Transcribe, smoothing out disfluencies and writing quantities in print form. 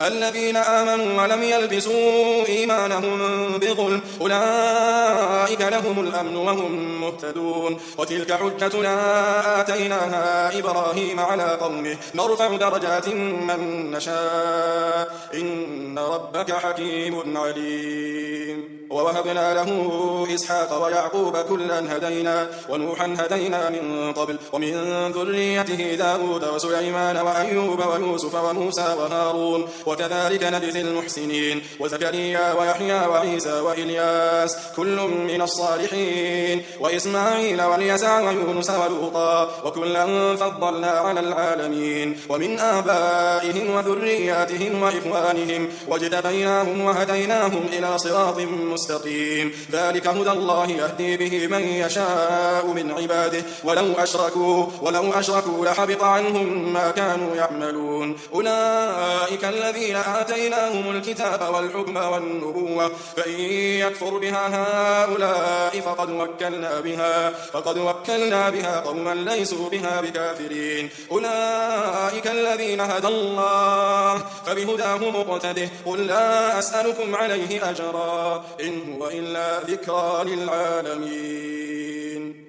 الذين آمنوا ولم يلبسوا إيمانهم بظلم أولئك لهم الأمن وهم مهتدون. وتلك حجتنا آتيناها إبراهيم على قومه نرفع درجات من نشاء إن ربك حكيم عليم. ووهبنا له إسحاق ويعقوب كلا هدينا ونوحا هدينا من قبل ومن ذريته داود وسليمان وأيوب ويوسف وموسى وهارون وكذلك نجزي المحسنين. وزكريا ويحيى وعيسى وإلياس كل من الصالحين وإسماعيل واليسع ويونس ولوطا وكلا فضلنا على العالمين. ومن آبائهم وذرياتهم وإخوانهم واجتبيناهم وهديناهم إلى صراط مستقيم. ذلك هدى الله يهدي به من يشاء من عباده ولو أشركوا لحبط عنهم ما كانوا يعملون. أولئك الذين آتيناهم الكتاب والحكم والنبوة فإن يكفر بها هؤلاء فقد وكلنا بها قوما ليسوا بها بكافرين. أولئك الذين هدى الله فبهداه مقتده. قل لا أسألكم عليه أجرا إن هو إلا ذكرى للعالمين.